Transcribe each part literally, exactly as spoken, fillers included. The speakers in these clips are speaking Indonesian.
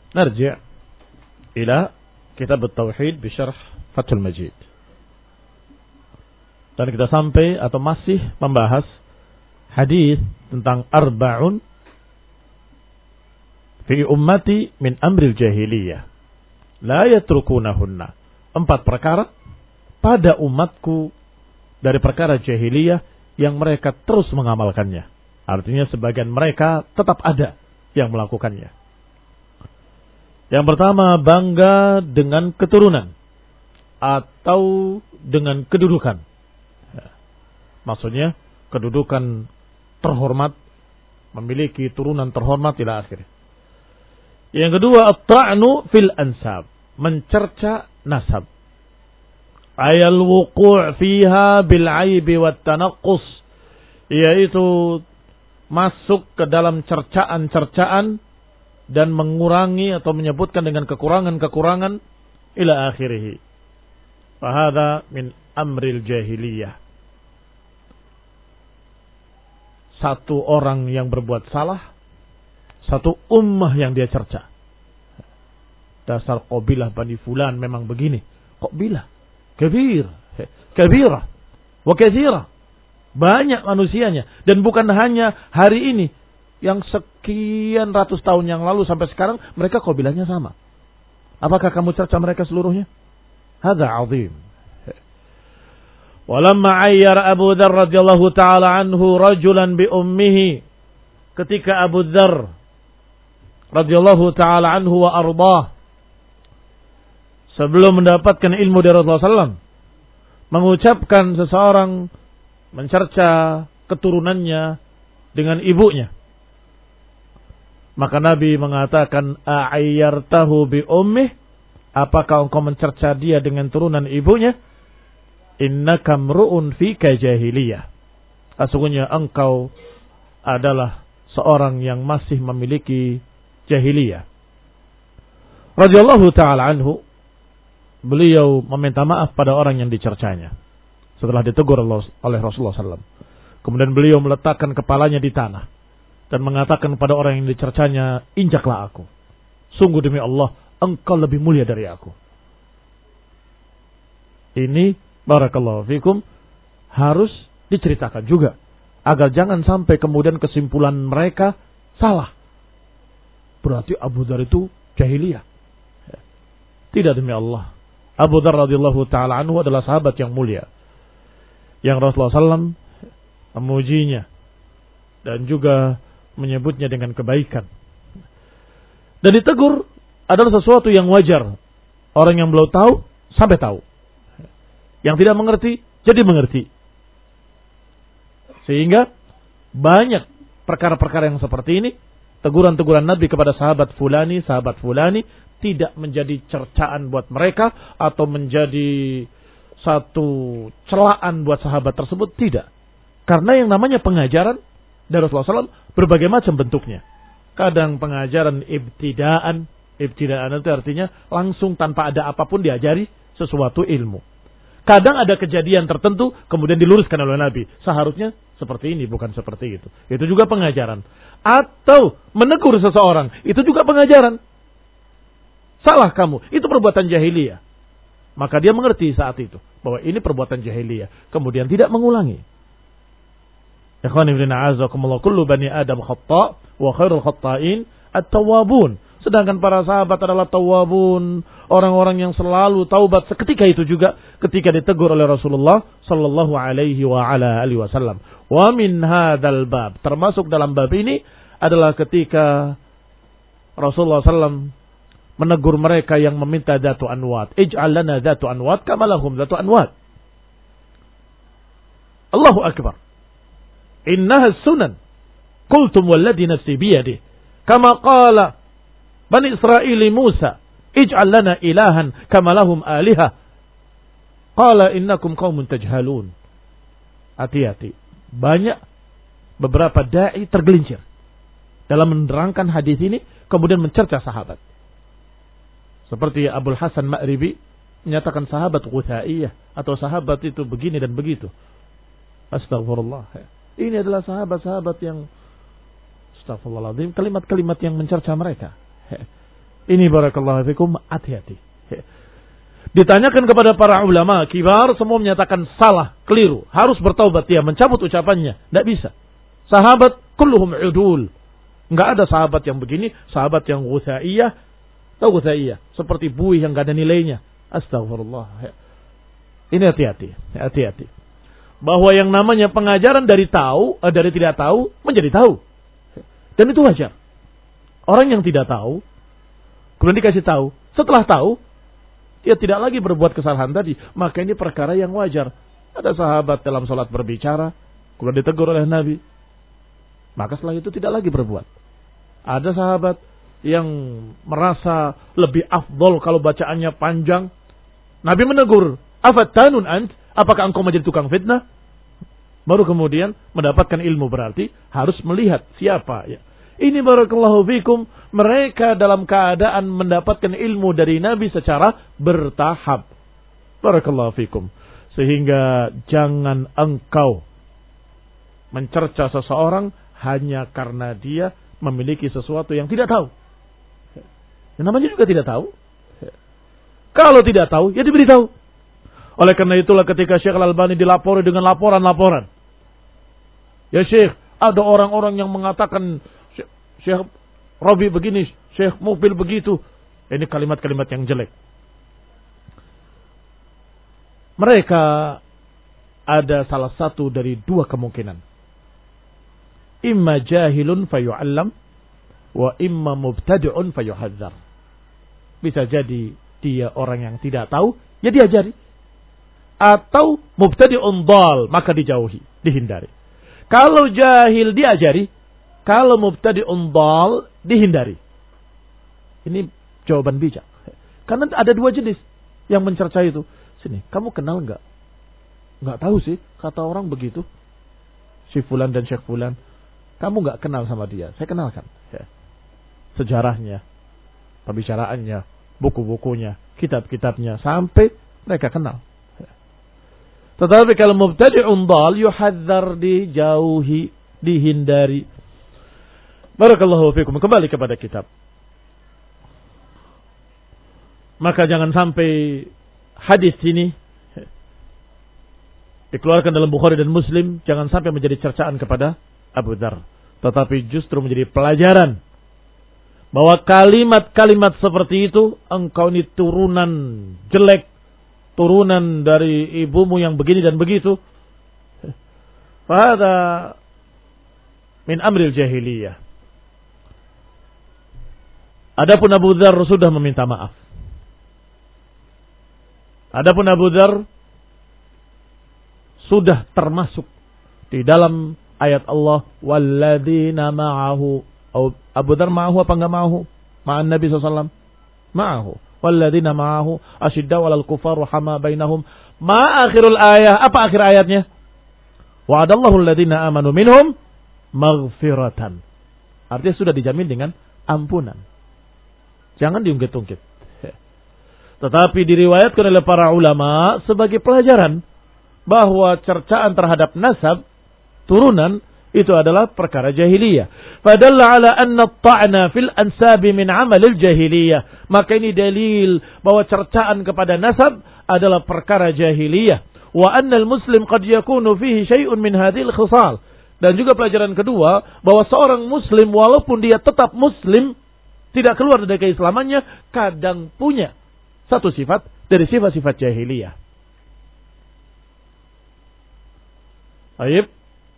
narji' ila kitab at-tauhid bi syarh Fathul Majid. Dan kita sampai atau masih membahas hadis tentang arba'un fi ummati min amril jahiliyah la yatrukunahunna. Empat perkara pada umatku dari perkara jahiliyah yang mereka terus mengamalkannya. Artinya sebagian mereka tetap ada yang melakukannya. Yang pertama, bangga dengan keturunan atau dengan kedudukan. Maksudnya kedudukan terhormat, memiliki turunan terhormat ila akhir. Yang kedua, at-ta'nu fil ansab, mencerca nasab. Ayal wuqu' fiha bil 'aibi wat tanaqqus, yaitu masuk ke dalam cercaan-cercaan dan mengurangi atau menyebutkan dengan kekurangan-kekurangan ila akhirih. Fa hadza min amril jahiliyah. Satu orang yang berbuat salah, satu ummah yang dia cerca. Dasar qabilah Bani Fulan memang begini. Qabilah kabir, kabirah, wa katsirah. Banyak manusianya. Dan bukan hanya hari ini. Yang sekian ratus tahun yang lalu sampai sekarang mereka qabilahnya sama. Apakah kamu cerca mereka seluruhnya? Hadza 'azim. Walamma ayyara Abu Dzar radhiyallahu taala anhu rajulan bi ummihi, ketika Abu Dzar radhiyallahu taala anhu wa ardhah sebelum mendapatkan ilmu dari Rasulullah sallallahu alaihi wasallam mengucapkan seseorang mencerca keturunannya dengan ibunya, maka Nabi mengatakan a'ayyartahu bi ummih, apakah engkau mencerca dia dengan turunan ibunya? Innaka mru'un fika jahiliyah. Sesungguhnya engkau adalah seorang yang masih memiliki jahiliyah. Radhiyallahu ta'ala anhu, beliau meminta maaf pada orang yang dicercanya setelah ditegur oleh Rasulullah sallallahu alaihi wasallam. Kemudian beliau meletakkan kepalanya di tanah dan mengatakan kepada orang yang dicercanya, injaklah aku. Sungguh demi Allah, engkau lebih mulia dari aku. Ini barakallahu fikum harus diceritakan juga agar jangan sampai kemudian kesimpulan mereka salah. Berarti Abu Dzar itu jahiliyah. Tidak, demi Allah. Abu Dzar radhiyallahu taala anhu adalah sahabat yang mulia, yang Rasulullah sallallahu alaihi wasallam memujinya dan juga menyebutnya dengan kebaikan. Dan ditegur adalah sesuatu yang wajar. Orang yang belum tahu sampai tahu. Yang tidak mengerti jadi mengerti. Sehingga banyak perkara-perkara yang seperti ini, teguran-teguran Nabi kepada sahabat fulani, sahabat fulani tidak menjadi cercaan buat mereka atau menjadi satu celaan buat sahabat tersebut, tidak. Karena yang namanya pengajaran dari Rasulullah sallallahu alaihi wasallam berbagai macam bentuknya. Kadang pengajaran ibtidaan, ibtidaan itu artinya langsung tanpa ada apapun diajari sesuatu ilmu. Kadang ada kejadian tertentu kemudian diluruskan oleh Nabi. Seharusnya seperti ini, bukan seperti itu. Itu juga pengajaran. Atau menegur seseorang, itu juga pengajaran. Salah kamu, itu perbuatan jahiliyah. Maka dia mengerti saat itu bahwa ini perbuatan jahiliyah. Kemudian tidak mengulangi. Ikhwani fillah, azakumullah, kullu bani Adam khata' wa khairul khata'in at-tawwabun. Sedangkan para sahabat adalah tawwabun, orang-orang yang selalu taubat. Seketika itu juga ketika ditegur oleh Rasulullah sallallahu alaihi wa ala alihi wasallam. Wa min hadzal bab, termasuk dalam bab ini adalah ketika Rasulullah sallallahu alaihi wasallam menegur mereka yang meminta dzatu anwat. Ij'al lana dzatu anwat kama lahum dzatu anwat. Allahu akbar. Innaha sunan. Qultum walladhi nafsi biyadihi. Kama qala Bani Israili Musa, ij'al lana ilahan kama lahum aliha. Qala innakum qaumun tajhalun. Hati-hati. Banyak beberapa dai tergelincir dalam menerangkan hadis ini kemudian mencerca sahabat. Seperti Abul Hasan Ma'ribi menyatakan sahabat Ghusaiyah atau sahabat itu begini dan begitu. Astagfirullah. Ini adalah sahabat-sahabat yang astagfirullahaladzim, kalimat-kalimat yang mencerca mereka. Ini barakallahu fikum, hati-hati. Ditanyakan kepada para ulama kibar, semua menyatakan salah, keliru. Harus bertaubat dia, mencabut ucapannya. Tidak bisa. Sahabat, kulluhum udul. Enggak ada sahabat yang begini, sahabat yang ghusaiyah. Tahu ghusaiyah? Seperti buih yang enggak ada nilainya. Astagfirullah. Ini hati-hati. Hati-hati. Bahwa yang namanya pengajaran dari tahu, eh, dari tidak tahu, menjadi tahu. Dan itu wajar. Orang yang tidak tahu, kemudian dikasih tahu. Setelah tahu, dia tidak lagi berbuat kesalahan tadi. Maka ini perkara yang wajar. Ada sahabat dalam sholat berbicara, kemudian ditegur oleh Nabi. Maka setelah itu tidak lagi berbuat. Ada sahabat yang merasa lebih afdol kalau bacaannya panjang. Nabi menegur, afattanun ant? Apakah engkau menjadi tukang fitnah? Baru kemudian mendapatkan ilmu, berarti harus melihat siapa. Ya. Ini barakallahu fikum, mereka dalam keadaan mendapatkan ilmu dari Nabi secara bertahap. Barakallahu fikum. Sehingga jangan engkau mencerca seseorang hanya karena dia memiliki sesuatu yang tidak tahu. Yang namanya juga tidak tahu. Kalau tidak tahu, ya diberitahu. Oleh karena itulah ketika Syekh Al-Albani dilapori dengan laporan-laporan. Ya Syekh, ada orang-orang yang mengatakan Syekh Rabi begini, Syekh Mubil begitu. Ini kalimat-kalimat yang jelek. Mereka ada salah satu dari dua kemungkinan. Imma jahilun fayu'allam, wa imma mubtadi'un fayuhadzar. Bisa jadi dia orang yang tidak tahu, ya diajari. Atau mubtadi'un dhal, maka dijauhi, dihindari. Kalau jahil diajari, kalau mubtadi'un dhal dihindari. Ini jawaban bijak. Karena ada dua jenis yang mencerca itu. Sini, kamu kenal enggak? Enggak tahu sih, kata orang begitu. Si fulan dan Syekh fulan. Kamu enggak kenal sama dia, saya kenalkan. Ya. Sejarahnya, pembicaraannya, buku-bukunya, kitab-kitabnya, sampai mereka kenal. Ya. Tetapi kalau mubtadi'un dhal yuhadzar, dijauhi, dihindari. Barakallahu fikum. Kembali kepada kitab. Maka jangan sampai hadis ini dikeluarkan dalam Bukhari dan Muslim, jangan sampai menjadi cercaan kepada Abu Dzar, tetapi justru menjadi pelajaran bahwa kalimat-kalimat seperti itu, engkau ini turunan jelek, turunan dari ibumu yang begini dan begitu. Fahada min amril jahiliyah. Adapun Abu Dzar sudah meminta maaf. Adapun Abu Dzar sudah termasuk di dalam ayat Allah, walladzina ma'ahu. Abu Dzar ma'ahu apa enggak ma'ahu? Ma'an Nabi sallallahu alaihi wasallam. Ma'ahu. Walladzina ma'ahu asyiddau 'alal kuffar rahama bainahum. Ma akhirul ayah? Apa akhir ayatnya? Wa'adallahu alladzina amanu minhum maghfiratan. Artinya sudah dijamin dengan ampunan. Jangan diungkit-ungkit. Tetapi diriwayatkan oleh para ulama sebagai pelajaran bahwa cercaan terhadap nasab, turunan, itu adalah perkara jahiliyah. Fadalla ala anna at-ta'na fil ansabi min amalil jahiliyah. Maka ini dalil bahwa cercaan kepada nasab adalah perkara jahiliyah. Wa anna al-muslim qad yakunu fihi syai'un min hadhil khisal. Dan juga pelajaran kedua, bahwa seorang muslim walaupun dia tetap muslim, tidak keluar dari keislamannya, kadang punya satu sifat dari sifat-sifat jahiliyah. Baik.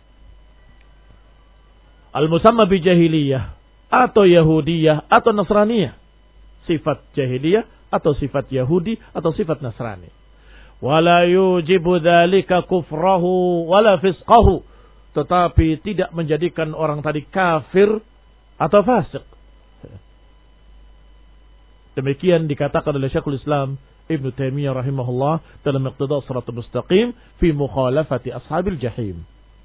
Al-musamma bi jahiliyah atau Yahudiyah atau Nasraniyah. Sifat jahiliyah atau sifat Yahudi atau sifat Nasrani. Wala yujibu dzalika kufrahu wala fisqahu. Tetapi tidak menjadikan orang tadi kafir atau fasik. Demikian dikatakan oleh Syekhul Islam Ibnu Taimiyah rahimahullah dalam Iqtida' Shiratal Mustaqim fi mukhalafati ashabil jahim.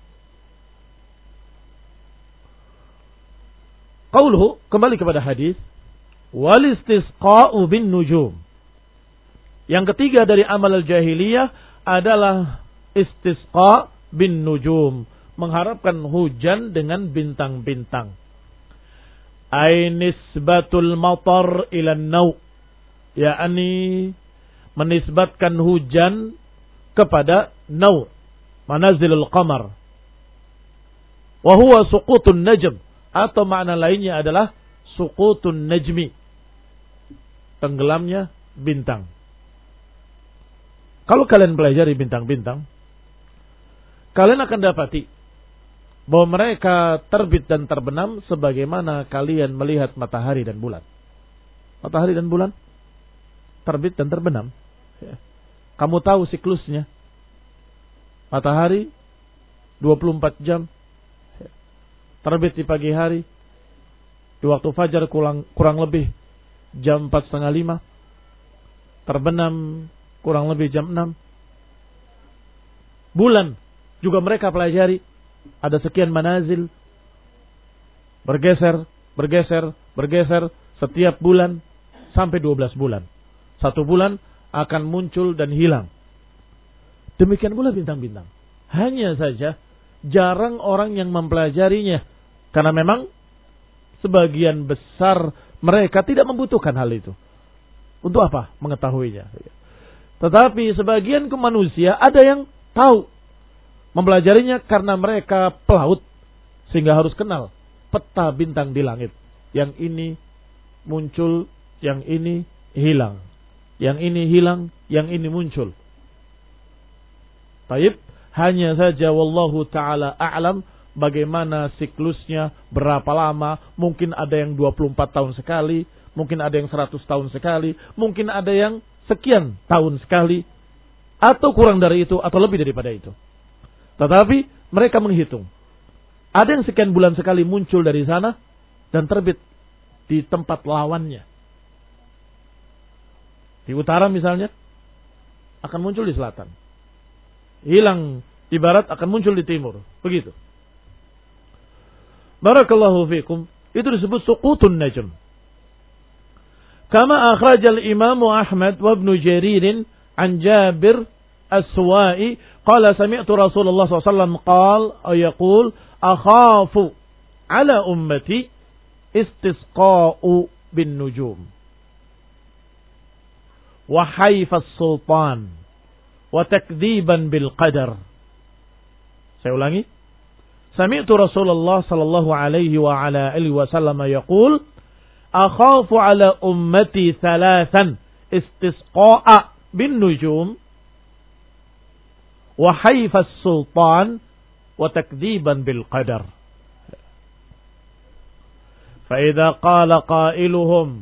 Qauluhu, kembali kepada hadis, wal istisqa'u bin nujum. Yang ketiga dari amal al-jahiliyah adalah istisqa' bin nujum, mengharapkan hujan dengan bintang-bintang. ay nisbatul matar ila an-naw, yakni menisbatkan hujan kepada naw, manazilul qamar. Wa huwa suqutun najm, atau makna lainnya adalah suqutun najmi, tenggelamnya bintang. Kalau kalian pelajari bintang-bintang, kalian akan dapati bahwa mereka terbit dan terbenam sebagaimana kalian melihat matahari dan bulan. Matahari dan bulan terbit dan terbenam. Kamu tahu siklusnya. Matahari dua puluh empat jam, terbit di pagi hari, di waktu fajar kurang, kurang lebih jam empat setengah lima, terbenam kurang lebih jam enam. Bulan juga mereka pelajari, ada sekian manazil, bergeser, bergeser, bergeser setiap bulan sampai dua belas bulan. Satu bulan akan muncul dan hilang. Demikian pula bintang-bintang. Hanya saja jarang orang yang mempelajarinya, karena memang sebagian besar mereka tidak membutuhkan hal itu. Untuk apa mengetahuinya? Tetapi sebagian ke manusia ada yang tahu mempelajarinya karena mereka pelaut, sehingga harus kenal peta bintang di langit. Yang ini muncul, yang ini hilang. Yang ini hilang, yang ini muncul. Taib, hanya saja wallahu ta'ala a'lam bagaimana siklusnya, berapa lama. Mungkin ada yang dua puluh empat tahun sekali, mungkin ada yang seratus tahun sekali, mungkin ada yang sekian tahun sekali, atau kurang dari itu, atau lebih daripada itu. Tetapi mereka menghitung. Ada yang sekian bulan sekali muncul dari sana dan terbit di tempat lawannya. Di utara misalnya, akan muncul di selatan. Hilang di barat, akan muncul di timur. Begitu. Barakallahu fikum. Itu disebut suqutun najm. Kama akhrajal Imam Ahmad wa Ibnu Jarir an Jabir As-Suwa'i qala sami'tu Rasulullah sallallahu alaihi wasallam qala ay yaqul akhafu ala ummati istisqa'u bin nujum wa hayfa as-sultan wa takdziban bil qadar. Saya ulangi. Sami'tu Rasulullah sallallahu alaihi wa ala alihi wasallam yaqul akhafu ala ummati thalathan istisqa'a bin nujum wa hayfa as-sultan wa takdziban bil qadar. Fa idza qala qailuhum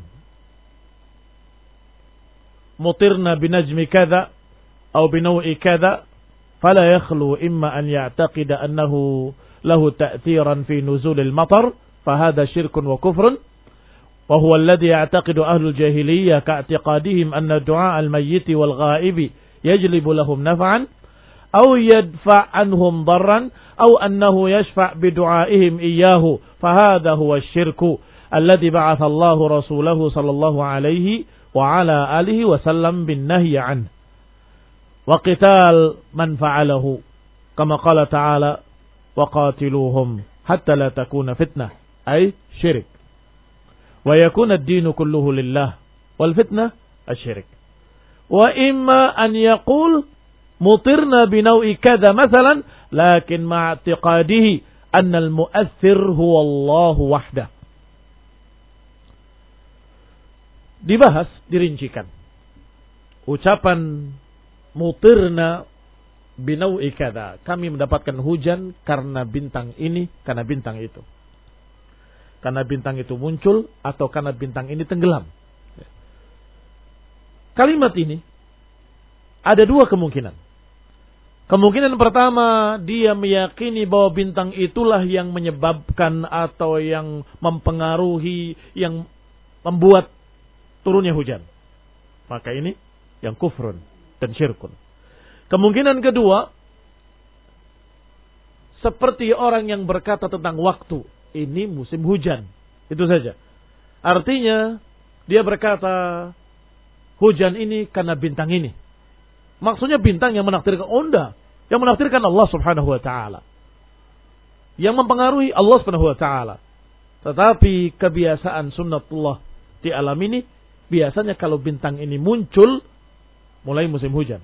mutirna binajmi kadza aw binaw'i kadza fala yakhlu imma an ya'taqida annahu lahu ta'thiran fi nuzul al-matar fa hadha shirkun wa kufrun wa huwa alladhi ya'taqidu ahlul jahiliyyah ka'tiqadihim anna du'a al-mayyit wal ghaibi yajlibu lahum naf'an aw yadfa' anhum darran aw annahu yashfa' bi du'aihim iyyahu fa hadha huwa ash-shirku alladhi ba'atha Allahu rasulahu sallallahu alaihi wa ala alihi wa sallam bin nahyi anhu wa qital man fa'alahu kama qala ta'ala wa qatiluhum hatta la takuna fitnah ay syirik wa yakuna ad-din kulluhu lillah wal fitnah asy-syirik wa imma an yaqul mutirna binawi kadza mathalan lakin ma'tiqadihi anna al-mu'aththir huwa Allah wahdah. Dibahas, dirincikan ucapan mutirna binawi kadza, kami mendapatkan hujan karena bintang ini, karena bintang itu, karena bintang itu muncul atau karena bintang ini tenggelam. Kalimat ini ada dua kemungkinan. Kemungkinan pertama, dia meyakini bahwa bintang itulah yang menyebabkan atau yang mempengaruhi, yang membuat turunnya hujan. Maka ini yang kufrun dan syirkun. Kemungkinan kedua, seperti orang yang berkata tentang waktu, ini musim hujan. Itu saja. Artinya, dia berkata, hujan ini karena bintang ini. Maksudnya bintang yang menakdirkan. Oh enggak. Yang menakdirkan Allah subhanahu wa ta'ala. Yang mempengaruhi Allah subhanahu wa ta'ala. Tetapi kebiasaan sunnatullah di alam ini, biasanya kalau bintang ini muncul, mulai musim hujan.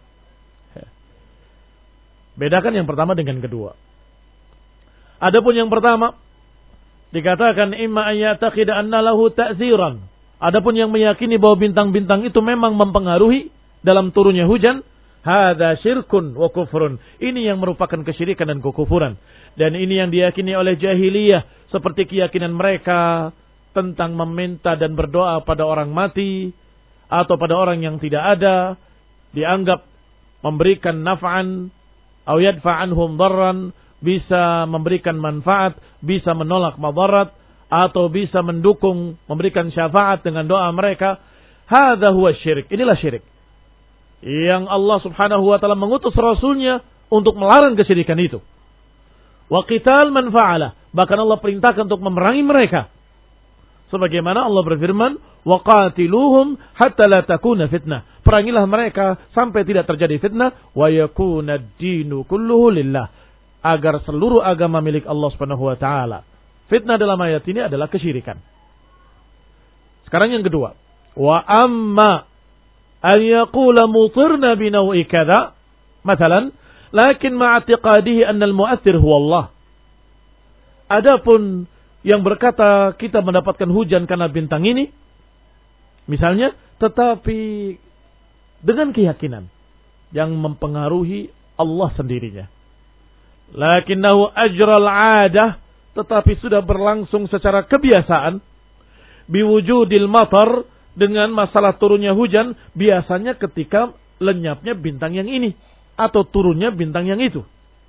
Bedakan yang pertama dengan kedua. Adapun yang pertama, dikatakan imma ayyataqida anna lahu ta'ziran. Adapun yang meyakini bahwa bintang-bintang itu memang mempengaruhi dalam turunnya hujan, hadza syirkun wa kufrun. Ini yang merupakan kesyirikan dan kekufuran. Dan ini yang diyakini oleh jahiliyah, seperti keyakinan mereka tentang meminta dan berdoa pada orang mati atau pada orang yang tidak ada, dianggap memberikan naf'an aw yadfa'anhum darran, bisa memberikan manfaat, bisa menolak madarat, atau bisa mendukung, memberikan syafaat dengan doa mereka. Hadza huwa syirik. Inilah syirik yang Allah Subhanahu wa taala mengutus rasulnya untuk melarang kesyirikan itu. Wa qital man fa'ala, bahkan Allah perintahkan untuk memerangi mereka. Sebagaimana Allah berfirman, wa qatiluhum hatta la takuna fitnah. Perangilah mereka sampai tidak terjadi fitnah, wa yakuna ad-dinu kulluhu lillah, agar seluruh agama milik Allah Subhanahu wa taala. Fitnah dalam ayat ini adalah kesyirikan. Sekarang yang kedua, wa amma an yaqula mutirna bi naw'i kadza, mathalan, lakin ma'atiqadihi anna al-mu'athir huwa Allah. Adapun yang berkata kita mendapatkan hujan karena bintang ini, misalnya, tetapi dengan keyakinan yang mempengaruhi Allah sendirinya. Lakinnahu ajral 'adah, tetapi sudah berlangsung secara kebiasaan, biwujudil matar, dengan masalah turunnya hujan, biasanya ketika lenyapnya bintang yang ini atau turunnya bintang yang itu.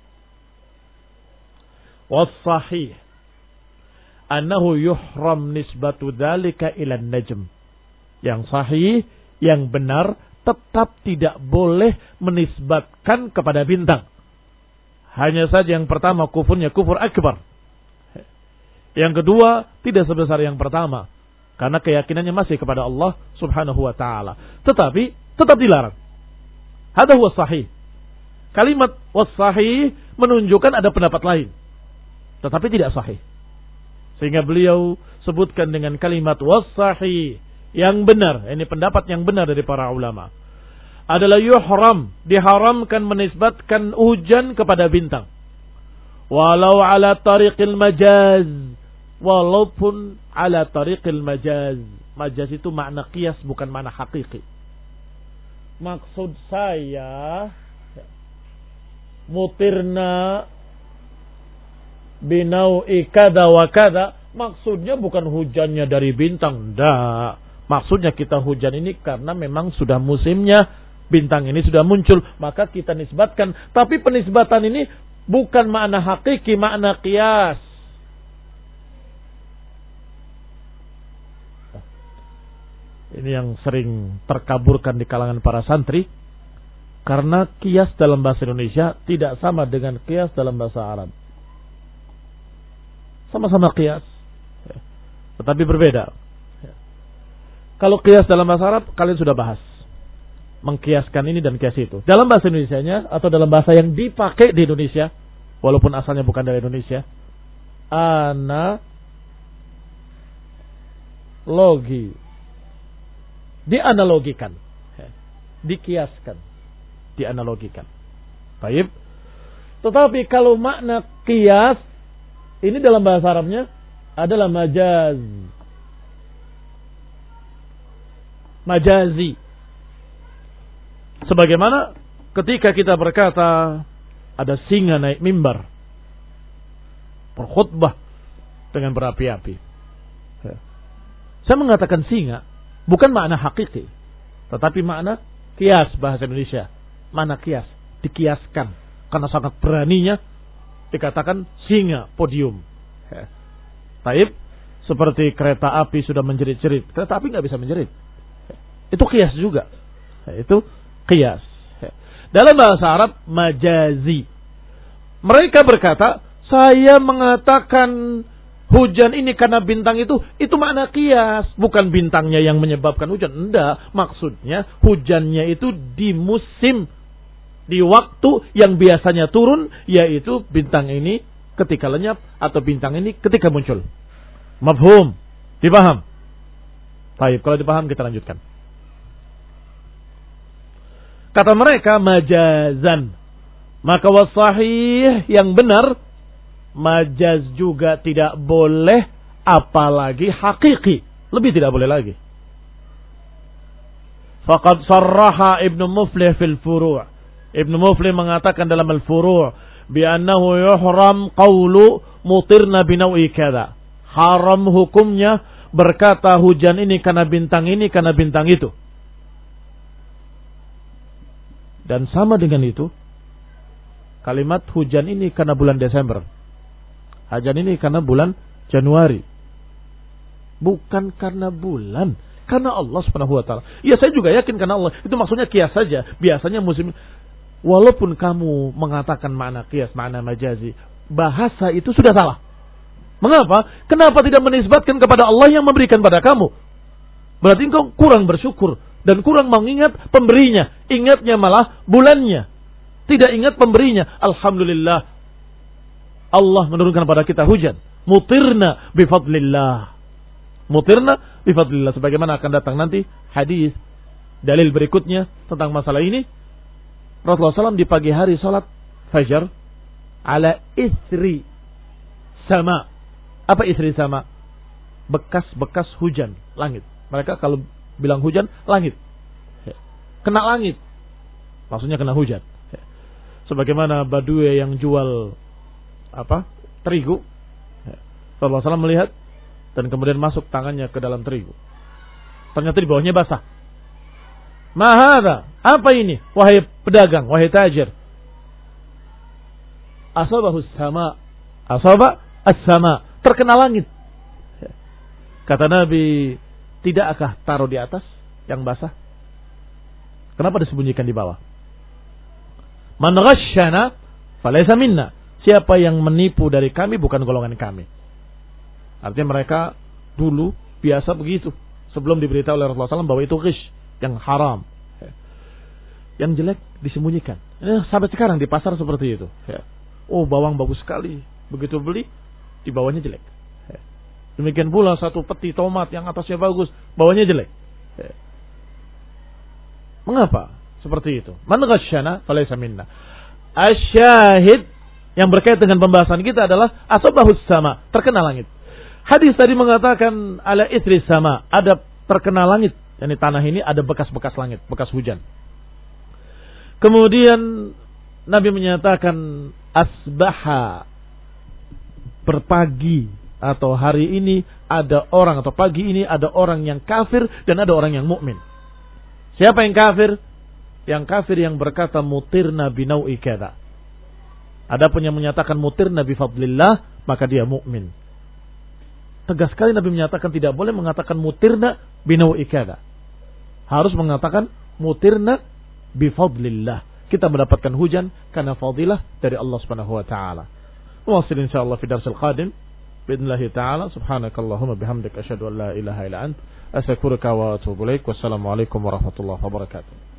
Was-sahih annahu yuhram nisbatu dzalika ila an-najm. Yang sahih, yang benar, tetap tidak boleh menisbatkan kepada bintang. Hanya saja yang pertama kufurnya kufur akbar. Yang kedua tidak sebesar yang pertama, karena keyakinannya masih kepada Allah Subhanahu wa taala. Tetapi tetap dilarang. Hadza huwa sahih. Kalimat was-sahih menunjukkan ada pendapat lain, tetapi tidak sahih. Sehingga beliau sebutkan dengan kalimat was-sahih, yang benar. Ini pendapat yang benar dari para ulama. Adalah yuhram, diharamkan menisbatkan hujan kepada bintang. Walau ala tariqil majaz, walaupun ala tariqil majaz. Majaz itu makna qiyas, bukan makna hakiki. Maksud saya, mutirna binau'i kada wa kada, maksudnya bukan hujannya dari bintang. Enggak. Maksudnya kita hujan ini karena memang sudah musimnya, bintang ini sudah muncul, maka kita nisbatkan. Tapi penisbatan ini bukan makna hakiki, makna qiyas. Ini yang sering terkaburkan di kalangan para santri, karena qiyas dalam bahasa Indonesia tidak sama dengan qiyas dalam bahasa Arab. Sama-sama qiyas, tetapi berbeda. Kalau qiyas dalam bahasa Arab, kalian sudah bahas. Mengkiaskan ini dan kias itu. Dalam bahasa Indonesianya, atau dalam bahasa yang dipakai di Indonesia, walaupun asalnya bukan dari Indonesia, analogi. Dianalogikan. Dikiaskan. Dianalogikan. Baik. Tetapi kalau makna qiyas, ini dalam bahasa Arabnya adalah majaz. Majazi. Sebagaimana ketika kita berkata ada singa naik mimbar berkhutbah dengan berapi-api. Saya mengatakan singa bukan makna hakiki, tetapi makna kias bahasa Indonesia. Makna kias, dikiaskan. Karena sangat beraninya dikatakan singa podium. Taib, seperti kereta api sudah menjerit-jerit. Kereta api nggak bisa menjerit. Itu kias juga. Itu qiyas. Dalam bahasa Arab majazi. Mereka berkata, saya mengatakan hujan ini karena bintang itu, itu makna qiyas, bukan bintangnya yang menyebabkan hujan. Enggak, maksudnya hujannya itu di musim, di waktu yang biasanya turun, yaitu bintang ini ketika lenyap atau bintang ini ketika muncul. Mafhum? Dipaham? Baik, kalau dipaham kita lanjutkan. Kata mereka majazan. Maka wasahih yang benar, majaz juga tidak boleh, apalagi hakiki. Lebih tidak boleh lagi. Faqad sarraha Ibnu Muflih fil furu'. Ibnu Muflih mengatakan dalam al-furu' bi'annahu yuhram qawlu mutirna binawi kada. Haram hukumnya berkata hujan ini karena bintang ini, karena bintang itu. Dan sama dengan itu, kalimat hujan ini karena bulan Desember, hujan ini karena bulan Januari. Bukan karena bulan, karena Allah Subhanahu wa taala. Ya saya juga yakin karena Allah. Itu maksudnya kias saja. Biasanya musim, walaupun kamu mengatakan makna kias, makna majazi, bahasa itu sudah salah. Mengapa? Kenapa tidak menisbatkan kepada Allah yang memberikan pada kamu? Berarti engkau kurang bersyukur dan kurang mengingat pemberinya. Ingatnya malah bulannya, tidak ingat pemberinya. Alhamdulillah, Allah menurunkan pada kita hujan. Mutirna bifadlillah. Mutirna bifadlillah. Sebagaimana akan datang nanti hadis dalil berikutnya tentang masalah ini. Rasulullah shallallahu alaihi wasallam di pagi hari salat fajar ala isri sama. Apa isri sama? Bekas-bekas hujan langit. Mereka kalau bilang hujan, langit. Kena langit. Maksudnya kena hujan. Sebagaimana Badui yang jual apa? Terigu. Rasulullah shallallahu alaihi wasallam melihat dan kemudian masuk tangannya ke dalam terigu. Ternyata di bawahnya basah. Mahada, apa ini? Wahai pedagang, wahai tajir. Asabahus sama. Asaba as-sama. Terkena langit. Kata Nabi, tidakkah taruh di atas yang basah? Kenapa disembunyikan di bawah? Man ghasyana falaysa minna. Siapa yang menipu dari kami bukan golongan kami. Artinya mereka dulu biasa begitu. Sebelum diberitahu oleh Rasulullah shallallahu alaihi wasallam bahwa itu ghish, yang haram. Yang jelek disembunyikan. Eh, sampai sekarang di pasar seperti itu. Oh, bawang bagus sekali. Begitu beli, di bawahnya jelek. Demikian pula satu peti tomat yang atasnya bagus, bawahnya jelek. Mengapa seperti itu? Man ghasyana falaysa minna. Asyahid yang berkait dengan pembahasan kita adalah asabahus sama, terkena langit. Hadis tadi mengatakan ala isri sama, ada terkena langit. Yani tanah ini ada bekas-bekas langit, bekas hujan. Kemudian Nabi menyatakan asbaha, berpagi atau hari ini ada orang, atau pagi ini ada orang yang kafir dan ada orang yang mukmin. Siapa yang kafir? Yang kafir yang berkata mutirna binaui kada. Adapun yang menyatakan mutirna bifadlillah, maka dia mukmin. Tegas sekali Nabi menyatakan tidak boleh mengatakan mutirna binaui kada. Harus mengatakan mutirna bifadlillah. Kita mendapatkan hujan karena fadilah dari Allah Subhanahu wa taala. Wasil insyaallah fi darsil qadim biidznillah taala. Subhanakallahumma bihamdika asyhadu an la ilaha illa ant astaghfiruka wa atubu ilaik. Wassalamu alaikum warahmatullahi wabarakatuh.